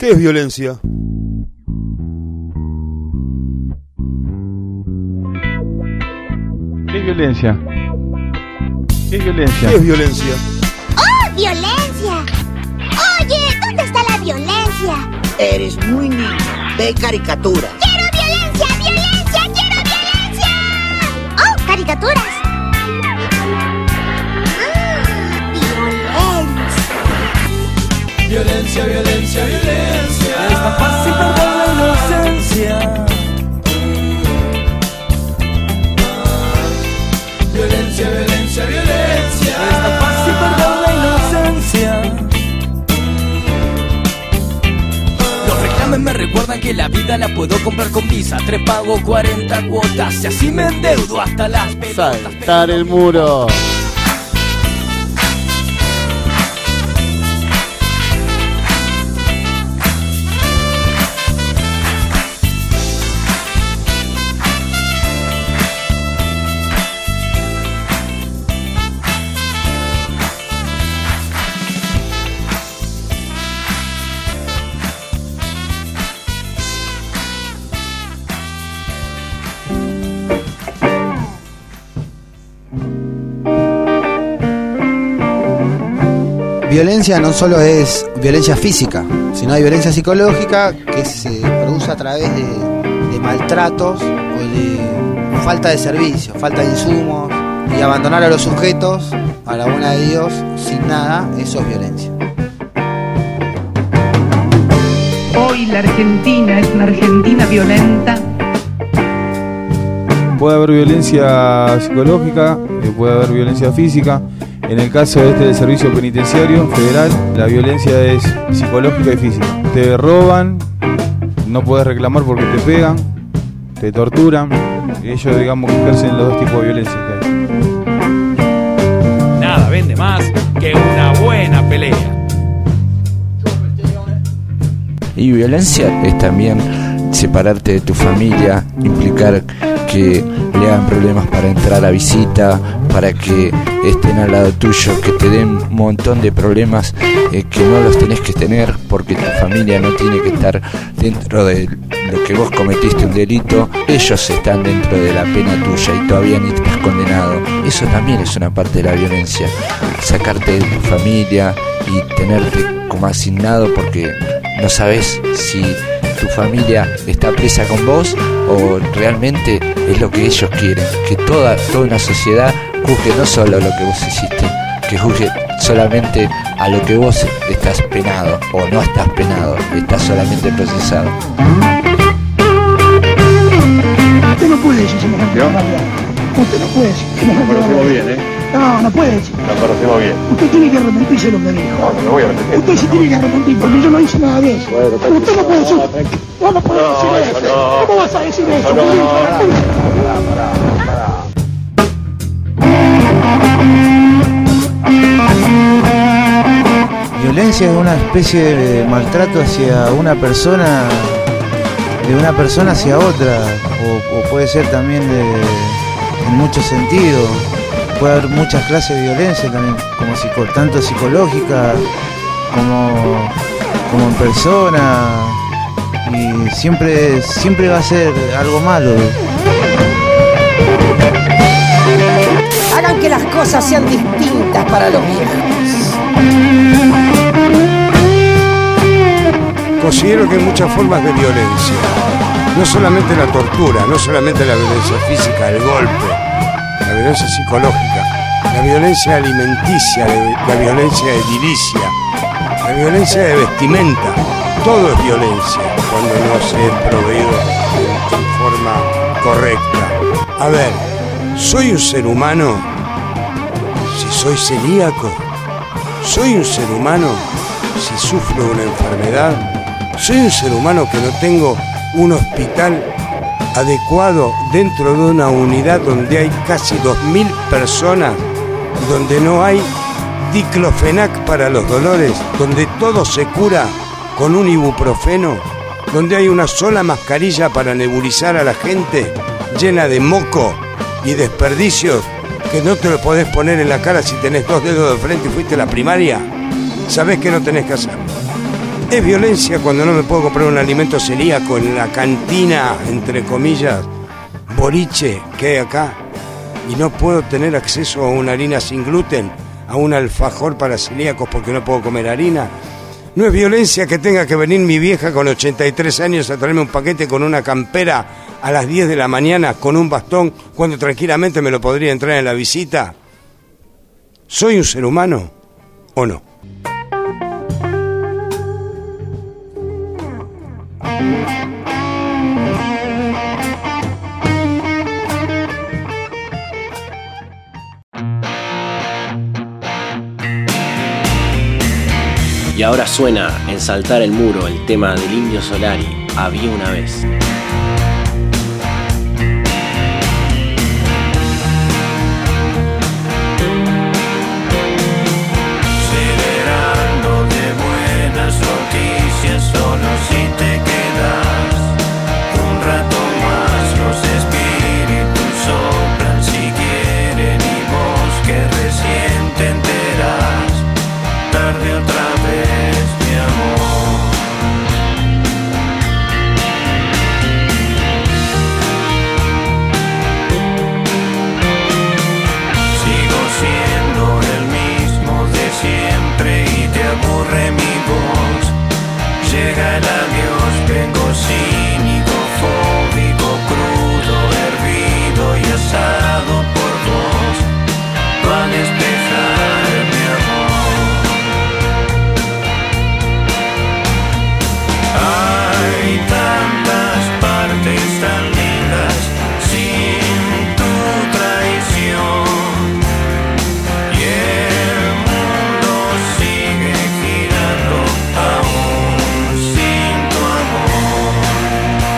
¿Qué es violencia? ¿Qué es violencia? ¿Qué es violencia? ¿Qué es violencia? ¡Oh, violencia! Oye, ¿dónde está la violencia? Eres muy niño. Ve caricaturas. ¡Quiero violencia! ¡Violencia! ¡Quiero violencia! ¡Oh, caricaturas! Violencia, violencia, violencia. Es tan fácil perder la inocencia. Violencia, violencia, violencia. Es tan fácil perder la inocencia. Los reclames me recuerdan que la vida la puedo comprar con Visa. 3 pago 40 cuotas y así me endeudo hasta las pelotas. Saltar el muro. Violencia no solo es violencia física, sino hay violencia psicológica que se produce a través de maltratos o de falta de servicios, falta de insumos, y abandonar a los sujetos a la buena de Dios sin nada, eso es violencia. Hoy la Argentina es una Argentina violenta. Puede haber violencia psicológica, puede haber violencia física. En el caso del servicio penitenciario federal, la violencia es psicológica y física. Te roban, no puedes reclamar porque te pegan, te torturan. Ellos, digamos, ejercen los dos tipos de violencia que hay. Nada vende más que una buena pelea. Y violencia es también separarte de tu familia, implicar que le hagan problemas para entrar a visita, para que estén al lado tuyo, que te den un montón de problemas que no los tenés que tener porque tu familia no tiene que estar dentro de lo que vos cometiste un delito. Ellos están dentro de la pena tuya y todavía ni estás condenado. Eso también es una parte de la violencia, sacarte de tu familia y tenerte como asignado porque no sabes si tu familia está presa con vos o realmente es lo que ellos quieren, que toda una sociedad juzgue no solo lo que vos hiciste, que juzgue solamente a lo que vos estás penado o no estás penado, estás solamente procesado. Usted no puede decir semejante barbaridad. Usted no puede decir semejante barbaridad. Nos conocemos bien, ¿eh? No, no puede decir. Nos conocemos bien. Usted tiene que arrepentirse de lo que dijo. No, no voy a arrepentir. Usted se tiene que arrepentir porque yo no hice nada de eso. Bueno, usted no puede decir. No, no puede decir eso. No. ¿Cómo vas a decir eso? Violencia es una especie de maltrato hacia una persona, de una persona hacia otra, o puede ser también en muchos sentidos. Puede haber muchas clases de violencia también, como tanto psicológica como en persona, y siempre va a ser algo malo. Hagan que las cosas sean distintas para los viejos. Considero que hay muchas formas de violencia, no solamente la tortura, no solamente la violencia física, el golpe, la violencia psicológica, la violencia alimenticia, la violencia edilicia, la violencia de vestimenta. Todo es violencia cuando no se es proveído en forma correcta. A ver, ¿soy un ser humano si soy celíaco? ¿Soy un ser humano si sufro una enfermedad? ¿Soy un ser humano que no tengo un hospital adecuado dentro de una unidad donde hay casi 2.000 personas, donde no hay diclofenac para los dolores, donde todo se cura con un ibuprofeno, donde hay una sola mascarilla para nebulizar a la gente, llena de moco y desperdicios, que no te lo podés poner en la cara si tenés 2 dedos de frente y fuiste a la primaria? Sabés que no tenés que hacerlo. Es violencia cuando no me puedo comprar un alimento celíaco en la cantina, entre comillas, boliche que hay acá, y no puedo tener acceso a una harina sin gluten, a un alfajor para celíacos porque no puedo comer harina. No es violencia que tenga que venir mi vieja con 83 años a traerme un paquete con una campera a las 10 de la mañana con un bastón cuando tranquilamente me lo podría entrar en la visita. ¿Soy un ser humano o no? Y ahora suena en Saltar el Muro el tema del Indio Solari, Había una vez. Celebrando de buenas noticias, solo si te quedas un rato más. Los espíritus soplan si quieren y vos que recién te enterás, tarde otra vez, mi amor. Sigo siendo el mismo de siempre y te aburre mi voz. Llega el adiós, vengo cínico, fóbico, crudo, hervido y asado por vos. Va a despejar mi amor. Hay tantas partes tan lindas sin tu traición, y el mundo sigue girando aún sin tu amor.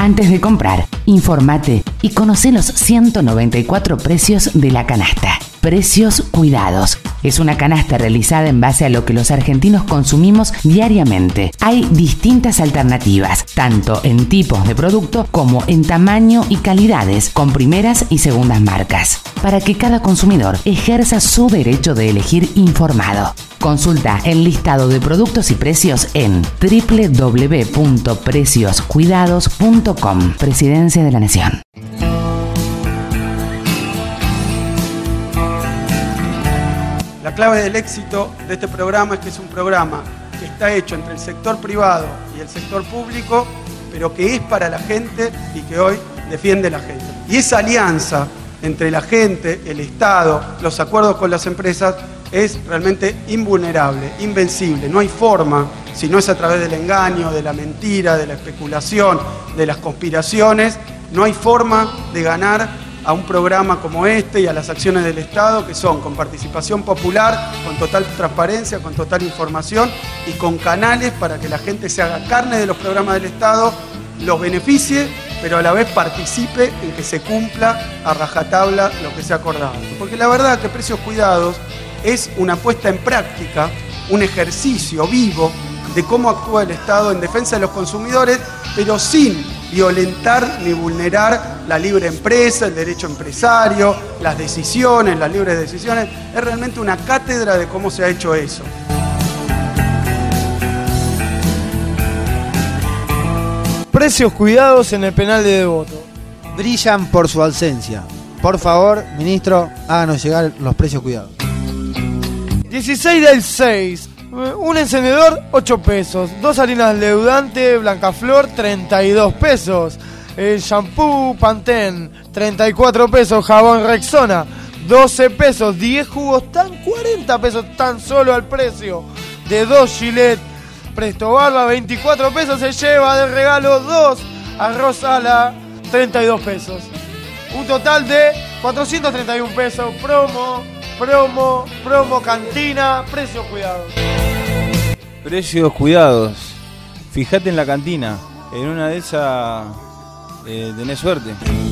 Antes de comprar, informate y conoce los 194 precios de la canasta. Precios Cuidados. Es una canasta realizada en base a lo que los argentinos consumimos diariamente. Hay distintas alternativas, tanto en tipos de producto como en tamaño y calidades, con primeras y segundas marcas, para que cada consumidor ejerza su derecho de elegir informado. Consulta el listado de productos y precios en www.precioscuidados.com. Presidencia de la Nación. La clave del éxito de este programa es que es un programa que está hecho entre el sector privado y el sector público, pero que es para la gente y que hoy defiende la gente. Y esa alianza entre la gente, el Estado, los acuerdos con las empresas, es realmente invulnerable, invencible. No hay forma, si no es a través del engaño, de la mentira, de la especulación, de las conspiraciones, no hay forma de ganar a un programa como este y a las acciones del Estado, que son con participación popular, con total transparencia, con total información y con canales para que la gente se haga carne de los programas del Estado, los beneficie, pero a la vez participe en que se cumpla a rajatabla lo que se ha acordado. Porque la verdad que Precios Cuidados es una puesta en práctica, un ejercicio vivo de cómo actúa el Estado en defensa de los consumidores, pero sin violentar ni vulnerar la libre empresa, el derecho empresario, las decisiones, las libres decisiones. Es realmente una cátedra de cómo se ha hecho eso. Precios Cuidados en el penal de Devoto. Brillan por su ausencia. Por favor, ministro, háganos llegar los precios cuidados. 16 del 6. Un encendedor, 8 pesos. 2 harinas Leudante, Blancaflor, 32 pesos. El shampoo Pantene, 34 pesos. Jabón Rexona, 12 pesos. 10 jugos, tan 40 pesos tan solo al precio de 2 Gillette. Presto Barba, 24 pesos. Se lleva de regalo 2 arroz ala, 32 pesos. Un total de 431 pesos. Promo, cantina, Precios Cuidados. Precios Cuidados. Fíjate en la cantina. En una de esas tenés suerte.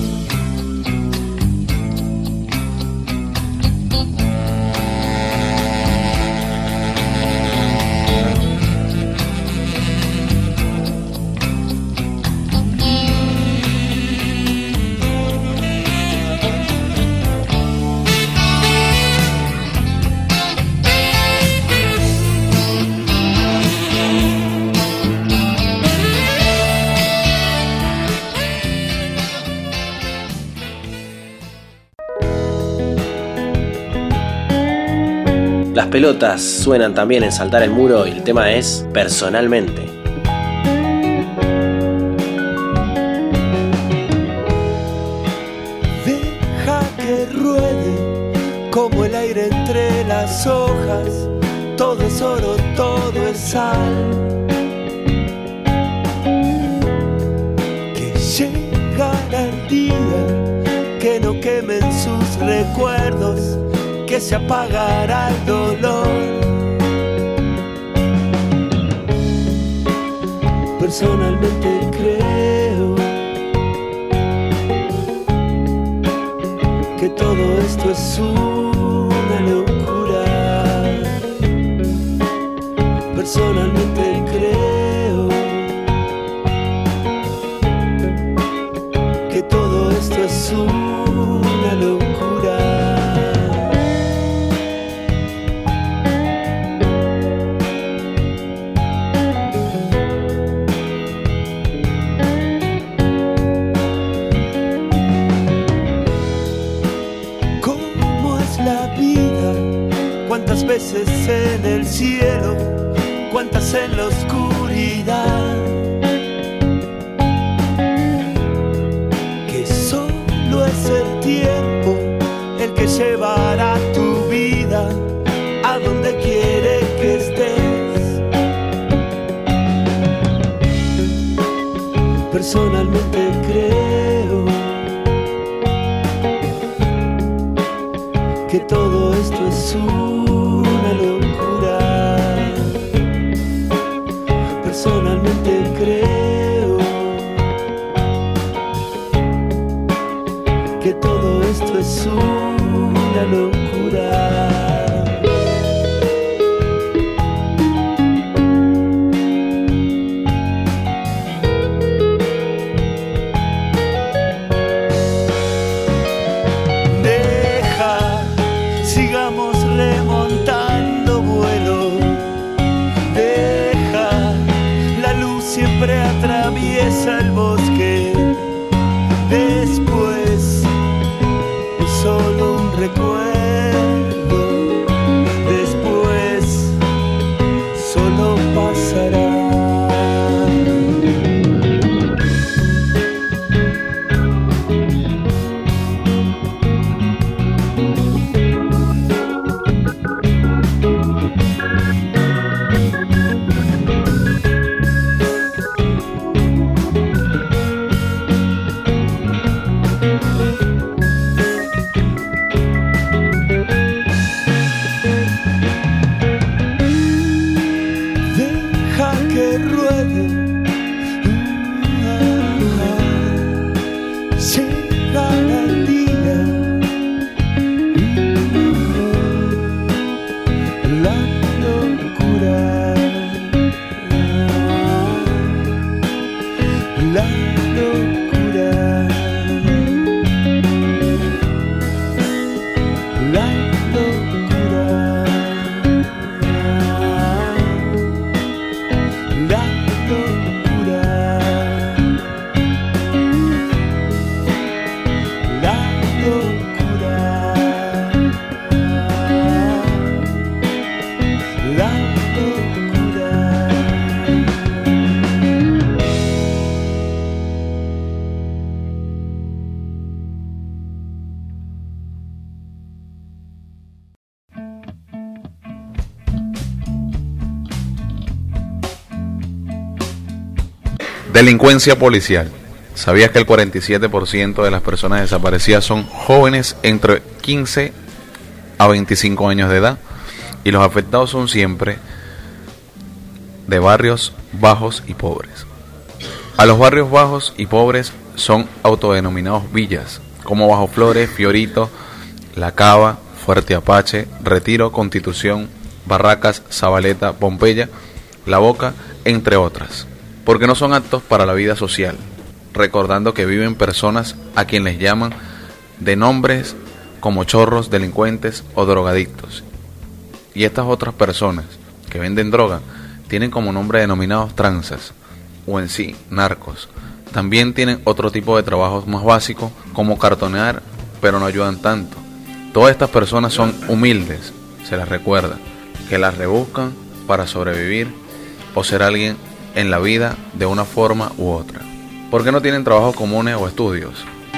Las pelotas suenan también en Saltar el Muro y el tema es Personalmente. Deja que ruede como el aire entre las hojas. Todo es oro, todo es sal. Que llegará el día que no quemen sus recuerdos, que se apagará el dolor. Personalmente creo que todo esto es una locura. Personalmente creo que todo esto es una locura. Cuántas veces en el cielo, cuántas en la oscuridad, que solo es el tiempo el que llevará tu vida a donde quiere que estés. Personalmente creo que todo esto es una locura. Personalmente creo Delincuencia policial. ¿Sabías que el 47% de las personas desaparecidas son jóvenes entre 15 a 25 años de edad? Y los afectados son siempre de barrios bajos y pobres. A los barrios bajos y pobres son autodenominados villas, como Bajo Flores, Fiorito, La Cava, Fuerte Apache, Retiro, Constitución, Barracas, Zabaleta, Pompeya, La Boca, entre otras, porque no son aptos para la vida social, recordando que viven personas a quienes les llaman de nombres como chorros, delincuentes o drogadictos. Y estas otras personas que venden droga tienen como nombre denominados tranzas, o en sí, narcos. También tienen otro tipo de trabajos más básicos, como cartonear, pero no ayudan tanto. Todas estas personas son humildes, se las recuerda, que las rebuscan para sobrevivir o ser alguien en la vida de una forma u otra, porque no tienen trabajos comunes o estudios.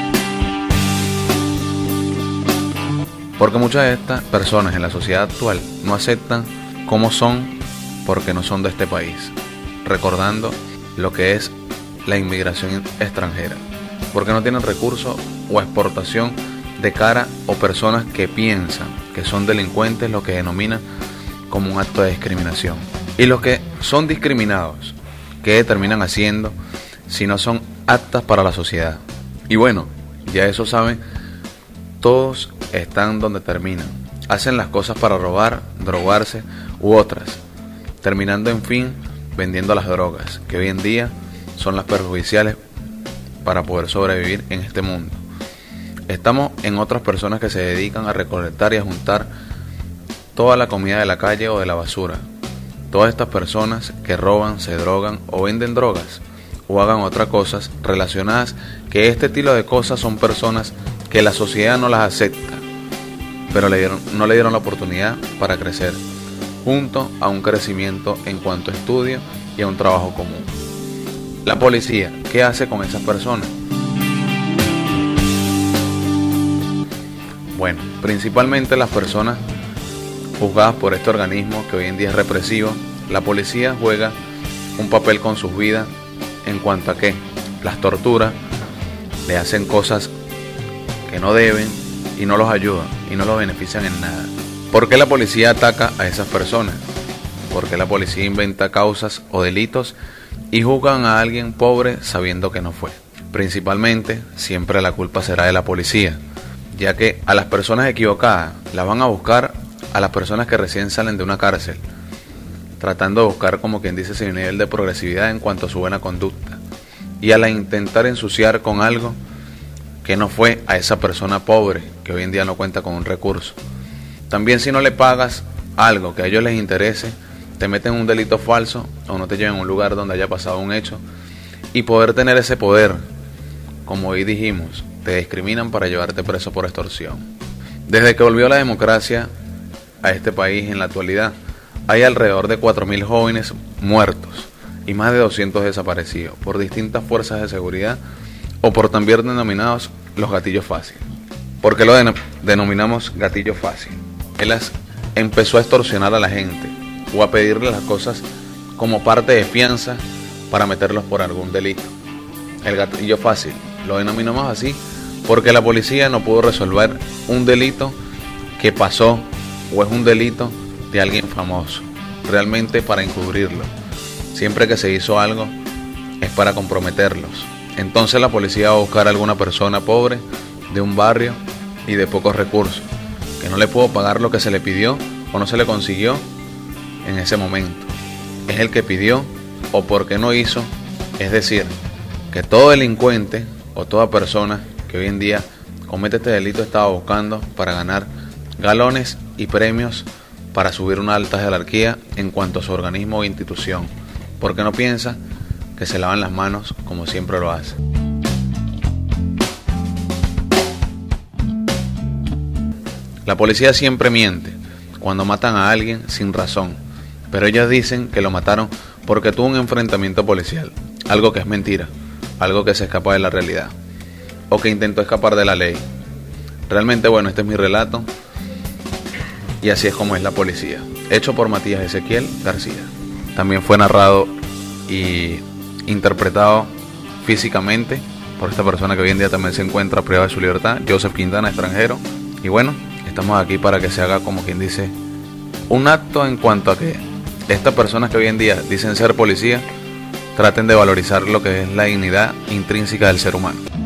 Porque muchas de estas personas en la sociedad actual no aceptan como son porque no son de este país, recordando lo que es la inmigración extranjera, porque no tienen recursos o exportación de cara o personas que piensan que son delincuentes, lo que denominan como un acto de discriminación. Y los que son discriminados, ¿qué terminan haciendo si no son aptas para la sociedad? Y bueno, ya eso saben, todos están donde terminan. Hacen las cosas para robar, drogarse u otras, terminando en fin vendiendo las drogas, que hoy en día son las perjudiciales para poder sobrevivir en este mundo. Estamos en otras personas que se dedican a recolectar y a juntar toda la comida de la calle o de la basura. Todas estas personas que roban, se drogan o venden drogas o hagan otras cosas relacionadas, que este estilo de cosas son personas que la sociedad no las acepta, pero no le dieron la oportunidad para crecer, junto a un crecimiento en cuanto a estudio y a un trabajo común. La policía, ¿qué hace con esas personas? Bueno, principalmente las personas juzgadas por este organismo que hoy en día es represivo. La policía juega un papel con sus vidas en cuanto a que las torturas, le hacen cosas que no deben y no los ayudan y no los benefician en nada. ¿Por qué la policía ataca a esas personas? Porque la policía inventa causas o delitos y juzgan a alguien pobre sabiendo que no fue. Principalmente, siempre la culpa será de la policía, ya que a las personas equivocadas las van a buscar a las personas que recién salen de una cárcel, tratando de buscar, como quien dice, ese nivel de progresividad en cuanto a su buena conducta, y a la intentar ensuciar con algo que no fue a esa persona pobre que hoy en día no cuenta con un recurso. También, si no le pagas algo que a ellos les interese, te meten un delito falso o no te llevan a un lugar donde haya pasado un hecho, y poder tener ese poder, como hoy dijimos, te discriminan para llevarte preso por extorsión. Desde que volvió la democracia a este país, en la actualidad hay alrededor de 4.000 jóvenes muertos y más de 200 desaparecidos por distintas fuerzas de seguridad o por también denominados los gatillos fáciles. ¿Por qué lo denominamos gatillo fácil? Él empezó a extorsionar a la gente o a pedirle las cosas como parte de fianza para meterlos por algún delito. El gatillo fácil lo denominamos así porque la policía no pudo resolver un delito que pasó o es un delito de alguien famoso, realmente para encubrirlo. Siempre que se hizo algo es para comprometerlos. Entonces la policía va a buscar a alguna persona pobre de un barrio y de pocos recursos, que no le pudo pagar lo que se le pidió o no se le consiguió en ese momento. Es el que pidió o porque no hizo. Es decir, que todo delincuente o toda persona que hoy en día comete este delito estaba buscando para ganar galones y premios para subir una alta jerarquía en cuanto a su organismo o institución, porque no piensa que se lavan las manos como siempre lo hace. La policía siempre miente cuando matan a alguien sin razón, pero ellos dicen que lo mataron porque tuvo un enfrentamiento policial, algo que es mentira, algo que se escapa de la realidad, o que intentó escapar de la ley. Realmente, bueno, este es mi relato, y así es como es la policía, hecho por Matías Ezequiel García. También fue narrado y interpretado físicamente por esta persona que hoy en día también se encuentra privada de su libertad, Joseph Quintana, extranjero. Y bueno, estamos aquí para que se haga, como quien dice, un acto en cuanto a que estas personas que hoy en día dicen ser policía traten de valorizar lo que es la dignidad intrínseca del ser humano.